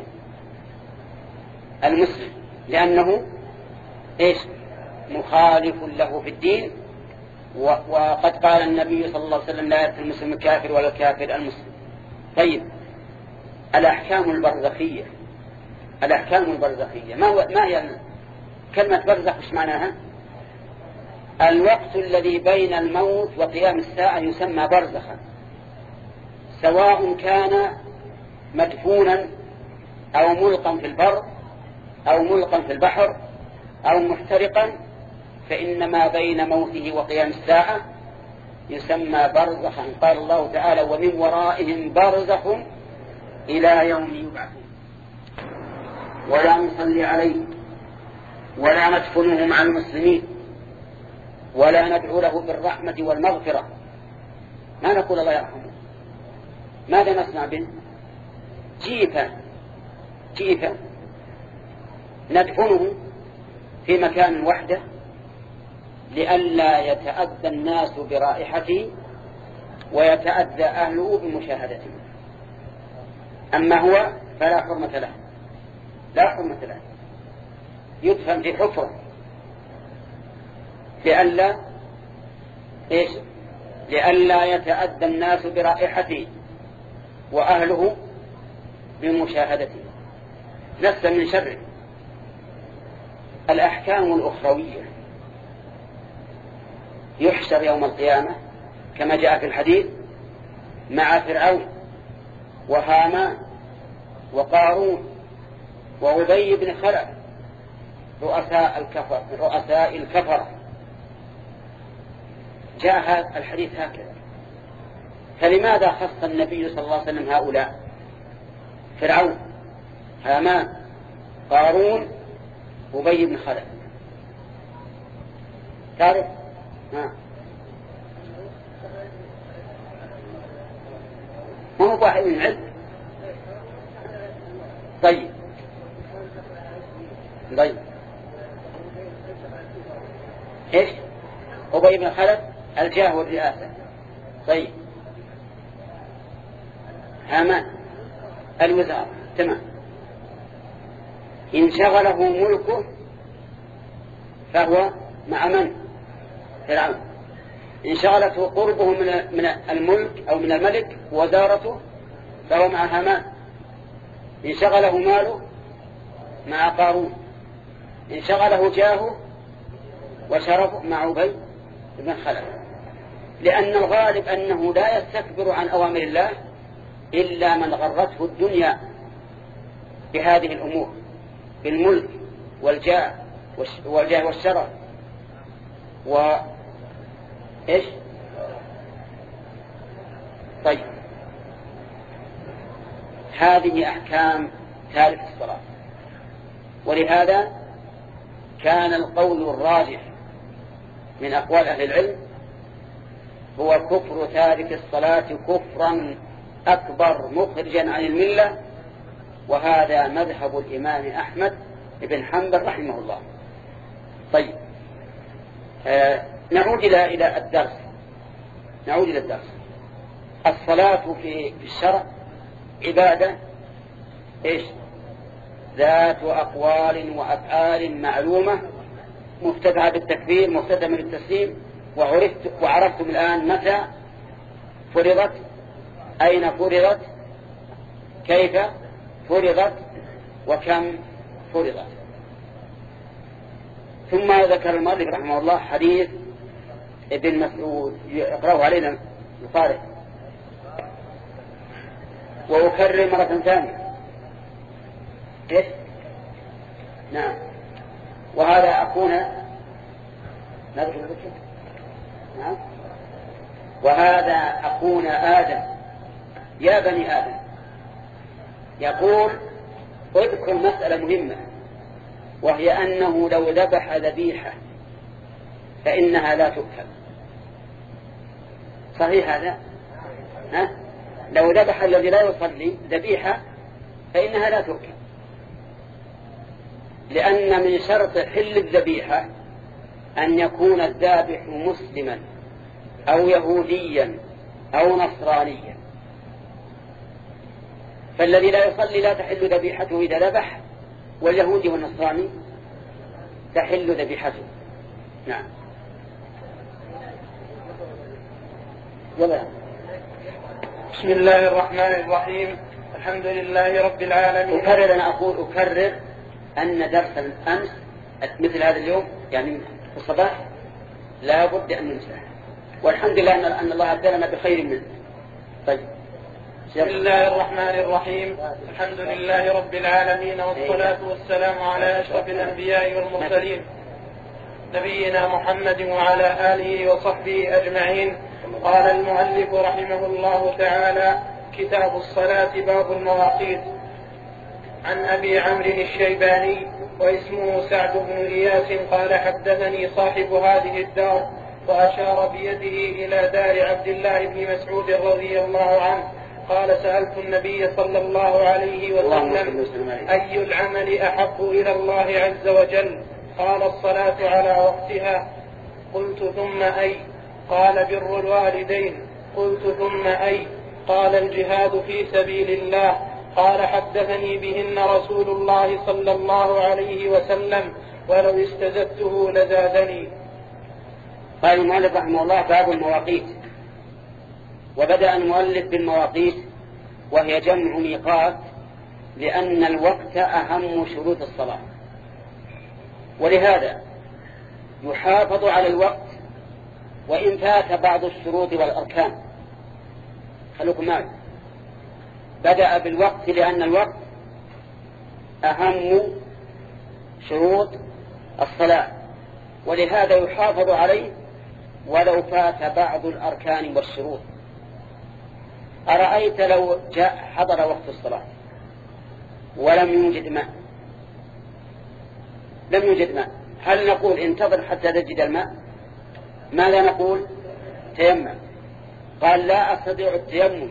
المسلم، لأنه إيش؟ مخالف له في الدين. وقد قال النبي صلى الله عليه وسلم لا يرث المسلم الكافر ولا الكافر المسلم. طيب، الأحكام البرزخية. الأحكام البرزخية ما, هو ما هي كلمة برزخ؟ إيش معناها؟ الوقت الذي بين الموت وقيام الساعة يسمى برزخا، سواء كان مدفونا أو ملقا في البر أو ملقا في البحر أو محترقا، فإن ما بين موته وقيام الساعة يسمى برزخا. قال الله تعالى: ومن ورائهم برزخ إلى يوم يبعثون. ولا نصلي عليه ولا ندفنه مع المسلمين ولا ندعو له بالرحمة والمغفرة. ما نقول الله يرحمه، ماذا نصنع به؟ جيفا جيفا ندفنه في مكان وحده لئلا يتأذى الناس برائحته ويتأذى أهله بمشاهدته. أما هو فلا حرمة له، لا حرمة له، يدفن في حفرة لئلا إيش؟ لئلا يتأذى الناس برائحته وأهله بمشاهدته، نفسا من شره. الأحكام الأخروية يحشر يوم القيامة كما جاء في الحديث مع فرعون وهامان وقارون وأبي بن خلف رؤساء الكفر رؤساء الكفر. جاء هذا الحديث هكذا. فلماذا خص النبي صلى الله عليه وسلم هؤلاء؟ فرعون، هامان، قارون، أبي بن خلف. تعرف؟ ها. ما هو واحد من علم. طيب طيب ايش؟ أبي بن خلف الجاه والرئاسة. طيب، هامان الوزارة. تمام. إن شغله ملكه فهو مع من؟ فرعون. إن شغلته قربه من الملك أو من الملك وزارته فهو مع هامان. إن شغله ماله مع قارون. إن شغله جاهه وشرفه مع أبي بن خلف. لأن الغالب أنه لا يستكبر عن أوامر الله إلا من غرته الدنيا بهذه الأمور، بالملك والجاه والجاه والشرف و إيش. طيب، هذه أحكام تارك الصلاة. ولهذا كان القول الراجح من أقوال أهل العلم هو كفر تارك الصلاة كفرا أكبر مخرجا عن الملة، وهذا مذهب الإمام أحمد بن حنبل رحمه الله. طيب، آه نعود إلى إلى الدرس نعود إلى الدرس. الصلاة في الشرع عبادة إيش؟ ذات أقوال وأفعال معلومة، مفتتحة بالتكبير، مفتتحة من التسليم. وعرفت وعرفتم الآن متى فرضت، أين فرضت، كيف فرضت، وكم فرضت. ثم ذكر المؤلف رحمه الله حديث ابن مسعود يقرأه علينا القارئ. وأكرر مرة ثانية. إيش؟ نعم. وهذا أخونا نذكر ذكر. نعم. وهذا أخونا آدم يا بني آدم يقول اذكر مسألة مهمة، وهي أنه لو ذبح ذبيحة فإنها لا تؤكل. صحيح هذا؟ ها؟ لو ذبح الذي لا يصلي ذبيحة فإنها لا تؤكل. لأن من شرط حل الذبيحة أن يكون الذابح مسلما أو يهوديا أو نصرانيا. فالذي لا يصلي لا تحل ذبيحته إذا ذبح، واليهودي والنصراني تحل ذبيحته. نعم. يلا.
بسم الله الرحمن الرحيم. الحمد لله رب العالمين.
أكرر، أنا أقول أكرر أن درس الأمس مثل هذا اليوم يعني في الصباح لا بد أن نمسح، والحمد لله أن الله أبدلنا بخير منه. طيب.
بسم الله الرحمن الرحيم. الحمد لله رب العالمين، والصلاة والسلام على أشرف الأنبياء والمرسلين نبينا محمد وعلى آله وصحبه أجمعين. قال المؤلف رحمه الله تعالى: كتاب الصلاة، باب المواقيت. عن أبي عمرو الشيباني واسمه سعد بن إياس قال: حدثني صاحب هذه الدار، وأشار بيده إلى دار عبد الله بن مسعود رضي الله عنه قال: سألت النبي صلى الله عليه وسلم: أي العمل أحب إلى الله عز وجل؟ قال: الصلاة على وقتها. قلت: ثم أي؟ قال: بر الوالدين. قلت: ثم أي؟ قال: الجهاد في سبيل الله. قال: حدثني بهن رسول الله صلى الله عليه وسلم، ولو استزدته لزادني.
قال المؤلف رحمه الله: باب المواقيت. وبدأ المؤلف بالمواقيت وهي جمع ميقات، لأن الوقت أهم شروط الصلاة، ولهذا يحافظ على الوقت وإن فات بعض الشروط والأركان. خلوكم معي. بدأ بالوقت لأن الوقت أهم شروط الصلاة، ولهذا يحافظ عليه ولو فات بعض الأركان والشروط. أرأيت لو جاء حضر وقت الصلاة ولم يوجد ماء، لم يوجد ماء، هل نقول انتظر حتى تجد الماء؟ ماذا نقول؟ تيمم. قال: لا أستطيع التيمم،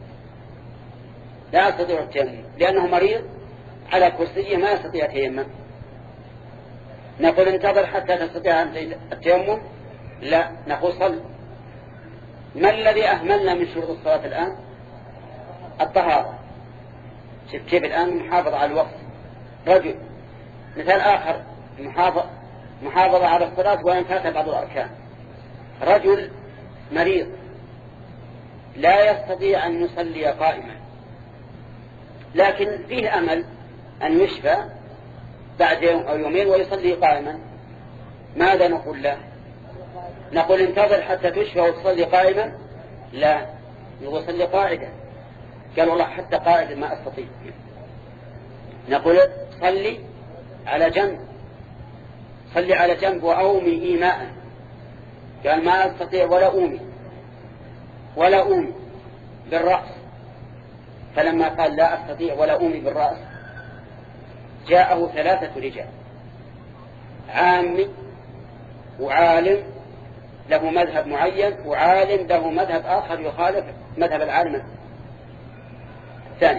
لا أستطيع التيمم لأنه مريض على كرسيه ما يستطيع التيمم. نقول انتظر حتى تستطيع التيمم؟ لا، نقول صل. ما الذي أهملنا من شروط الصلاة الآن؟ الطهارة. شوف كيف الآن محافظة على الوقت. رجل مثال آخر، محافظة على الصلاة وإن فات بعض الأركان. رجل مريض لا يستطيع أن يصلي قائما، لكن فيه أمل أن يشفى بعد يوم أو يومين ويصلي قائما. ماذا نقول له؟ نقول انتظر حتى تشفى وتصلي قائما؟ لا، نقول صلي قاعدا. قال: والله حتى قاعدا ما أستطيع. نقول صلي على جنب، صلي على جنب وأومي إيماء. قال: ما أستطيع ولا أومي ولا أومي بالرأس. فلما قال لا أستطيع ولا أومي بالرأس جاءه ثلاثة رجال، عامي وعالم له مذهب معين، وعالم له مذهب آخر يخالف مذهب العالم الثاني.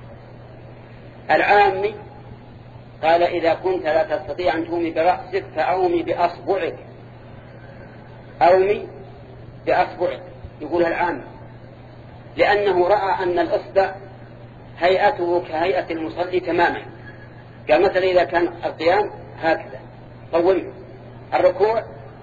العامي قال: إذا كنت لا تستطيع أن تومي برأسك فأومي بأصبعك، أومي بأصبعك، يقولها العامي، لأنه رأى أن الأصبع هيئته كهيئة المصلي تماما. قال: مثلا إذا كان القيام هكذا طوله، الركوع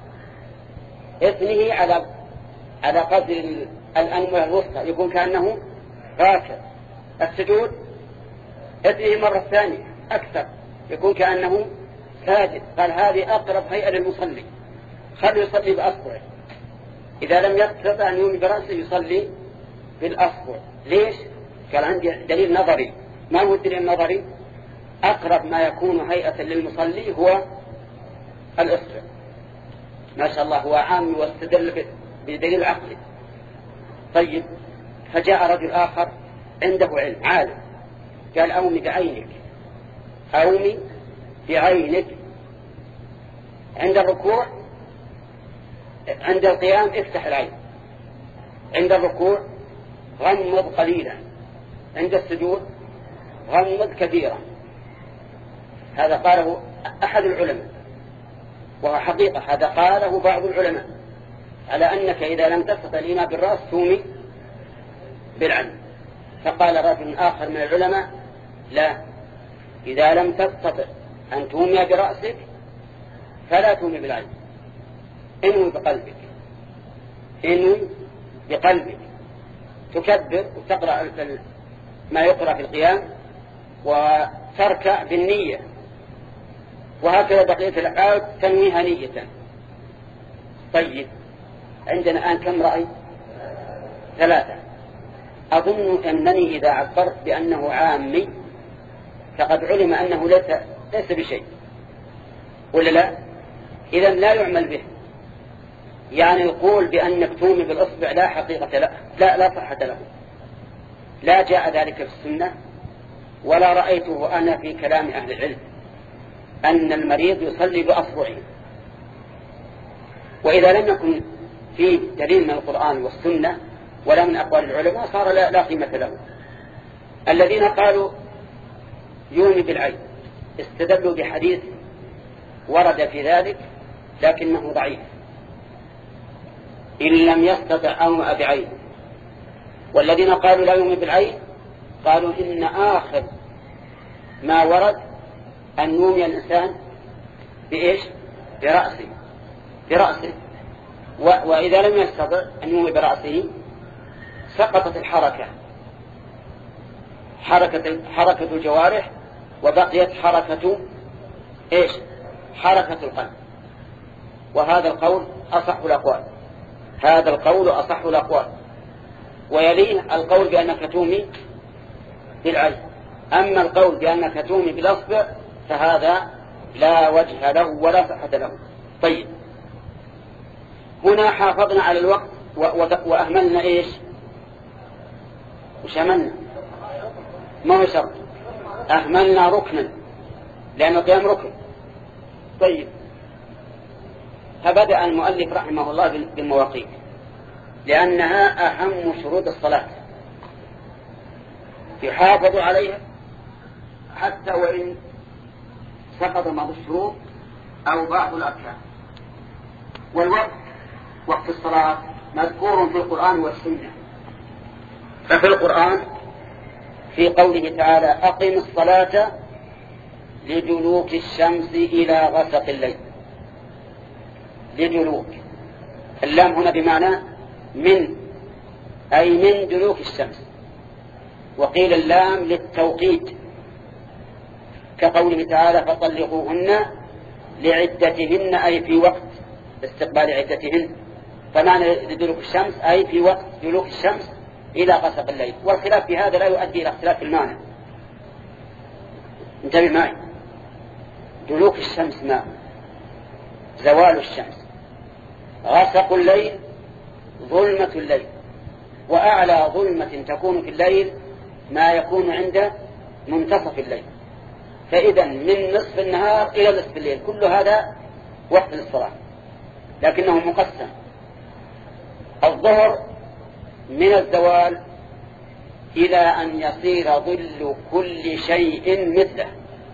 اثنه على على قدر الأنملة الوسطى يكون كأنه راكع، السجود اثنه مرة ثانية أكثر يكون كأنه ساجد. قال: هذه أقرب هيئة للمصلي، خلوا يصلي بأصبعه. إذا لم يستطع أن يومي برأسه يصلي بالأصبع. ليش؟ قال: عندي دليل نظري. ما هو الدليل النظري؟ أقرب ما يكون هيئة للمصلي هو الأصبع. ما شاء الله، هو عام واستدل بدليل عقلي. طيب، فجاء رجل آخر عنده علم، عالم، قال: أومي بعينك، أومي بعينك. عند الركوع، عند القيام افتح العين، عند الركوع غمض قليلا، عند السجود غمض كثيرا. هذا قاله أحد العلماء، وهو حقيقة هذا قاله بعض العلماء، على أنك إذا لم تستطع الإيماء بالرأس تومي بالعين. فقال رجل آخر من العلماء لا، إذا لم تستطع أن تومي برأسك فلا تومي بالعين، انوي بقلبك، انوي بقلبك، تكبر وتقرأ ما يقرأ في القيام وتركع بالنية، وهكذا بقية الأفعال تنويها نية. طيب عندنا الآن كم رأي؟ ثلاثة. أظن أنني إذا عبرت بأنه عامي فقد علم أنه ليس, ليس بشيء، ولا لا؟ إذن لا يعمل به. يعني يقول بأنك تومي بالأصبع لا حقيقة له، لا لا صحة له، لا جاء ذلك في السنة ولا رأيته أنا في كلام أهل العلم أن المريض يصلي بأصبعه. وإذا لم يكن في دليل من القرآن والسنة ولا من أقوال العلماء صار لا, لا قيمة له. الذين قالوا يومي بالعين استدلوا بحديث ورد في ذلك لكنه ضعيف، إن لم يستطع أومأ بعين. والذين قالوا لا يومي بالعين قالوا إن آخر ما ورد أن يومي الإنسان بإيش؟ برأسه برأسه وإذا لم يستطع أن يومي برأسه سقطت الحركة حركة حركة الجوارح وبقيت حركة إيش؟ حركة القلب. وهذا القول أصح الأقوال، هذا القول أصح الأقوال. ويليه القول بأنك تومي بالعين. أما القول بأنك تومي بالأصبع فهذا لا وجه له ولا صحة له. طيب هنا حافظنا على الوقت وأهملنا إيش؟ وش أهملنا؟ ما هو شرط، أهملنا ركنا لأن القيام ركن. طيب فبدأ المؤلف رحمه الله بالمواقيت لأنها أهم شروط الصلاة، يحافظ عليها حتى وإن سقط بعض الشروط أو بعض الأركان. والوقت وقت الصلاة مذكور في القرآن والسنة. ففي القرآن في قوله تعالى أقم الصلاة لدلوك الشمس إلى غسق الليل. لدلوك، اللام هنا بمعنى من، أي من دلوك الشمس. وقيل اللام للتوقيت كقوله تعالى فطلقوهن لعدتهن أي في وقت استقبال عدتهن. فمعنى لدلوك الشمس أي في وقت دلوك الشمس إلى غسق الليل. والخلاف في هذا لا يؤدي إلى اختلاف المعنى. انتبه معي، دلوك الشمس ما زوال الشمس، غسق الليل ظلمة الليل. وأعلى ظلمة تكون في الليل ما يكون عند منتصف الليل. فإذا من نصف النهار إلى نصف الليل كل هذا وقت للصلاة، لكنه مقسم. الظهر من الزوال إلى أن يصير ظل كل شيء مثله.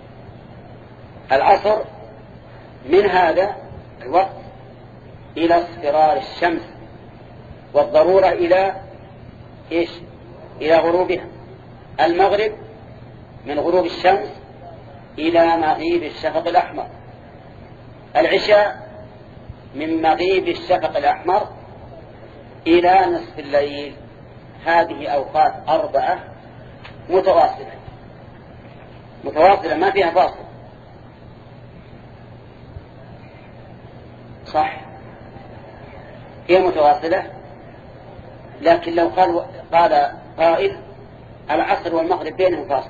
العصر من هذا الوقت إلى اصفرار الشمس، والضرورة إلى إيش؟ إلى غروبها. المغرب من غروب الشمس إلى مغيب الشفق الأحمر. العشاء من مغيب الشفق الأحمر إلى نصف الليل. هذه أوقات أربعة متواصلة متواصلة ما فيها فاصل. صح هي متواصلة، لكن لو قال قال قائل العصر والمغرب بينهم فاصل،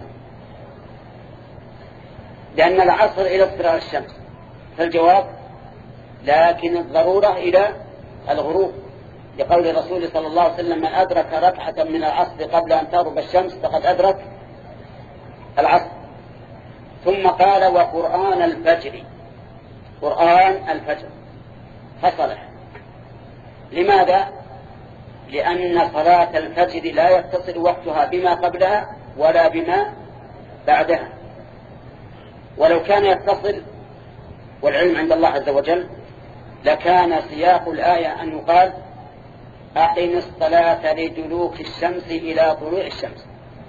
لأن العصر إلى اصفرار الشمس، فالجواب لكن الضرورة إلى الغروب، لقول الرسول صلى الله عليه وسلم من أدرك ركعة من العصر قبل أن تغرب الشمس فقد أدرك العصر. ثم قال وقرآن الفجر، قرآن الفجر فصله. لماذا؟ لأن صلاة الفجر لا يتصل وقتها بما قبلها ولا بما بعدها. ولو كان يتصل والعلم عند الله عز وجل لكان سياق الآية أن يقال أقم الصلاة لدلوك الشمس إلى طلوع الشمس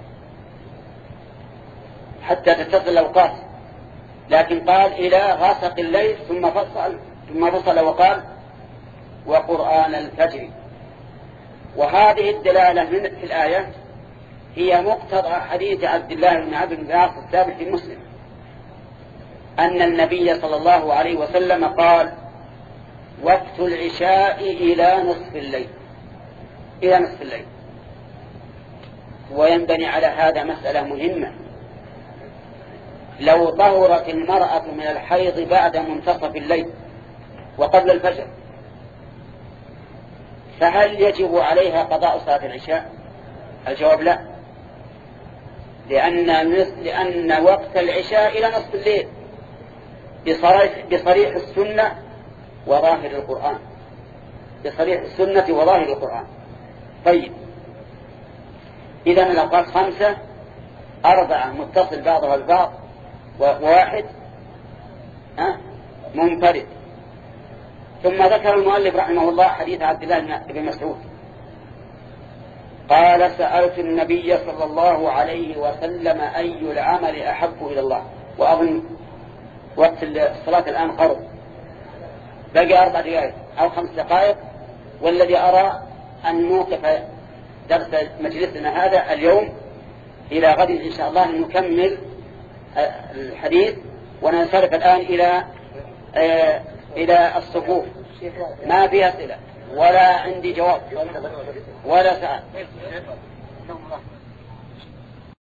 حتى تتصل الأوقات، لكن قال إلى غسق الليل ثم فصل ثم فصل وقال وقرآن الفجر. وهذه الدلالة في الآية هي مقتضى حديث عبد الله بن عبد بن العاص الثابت في مسلم أن النبي صلى الله عليه وسلم قال وقت العشاء إلى نصف الليل إلى نصف الليل. وينبني على هذا مسألة مهمة، لو طهرت المرأة من الحيض بعد منتصف الليل وقبل الفجر فهل يجب عليها قضاء صلاة العشاء؟ الجواب لا، لأن, لأن وقت العشاء إلى نصف الليل بصريح, بصريح السنة وظاهر القرآن بصريح السنة وظاهر القرآن. طيب إذن الأوقات خمسة، أربعة متصل بعضها البعض وواحد أه؟ منفرد. ثم ذكر المؤلف رحمه الله حديث عبد الله بن مسعود قال سألت النبي صلى الله عليه وسلم أي العمل أحب إلى الله. وأظن وقت الصلاة الآن قرب، بقي أربع دقائق أو خمس دقائق، والذي أرى أن نوقف درس مجلسنا هذا اليوم إلى غد إن شاء الله نكمل الحديث وننصرف الآن إلى آه إلى الصفوف. ما في أسئلة ولا عندي جواب ولا سؤال.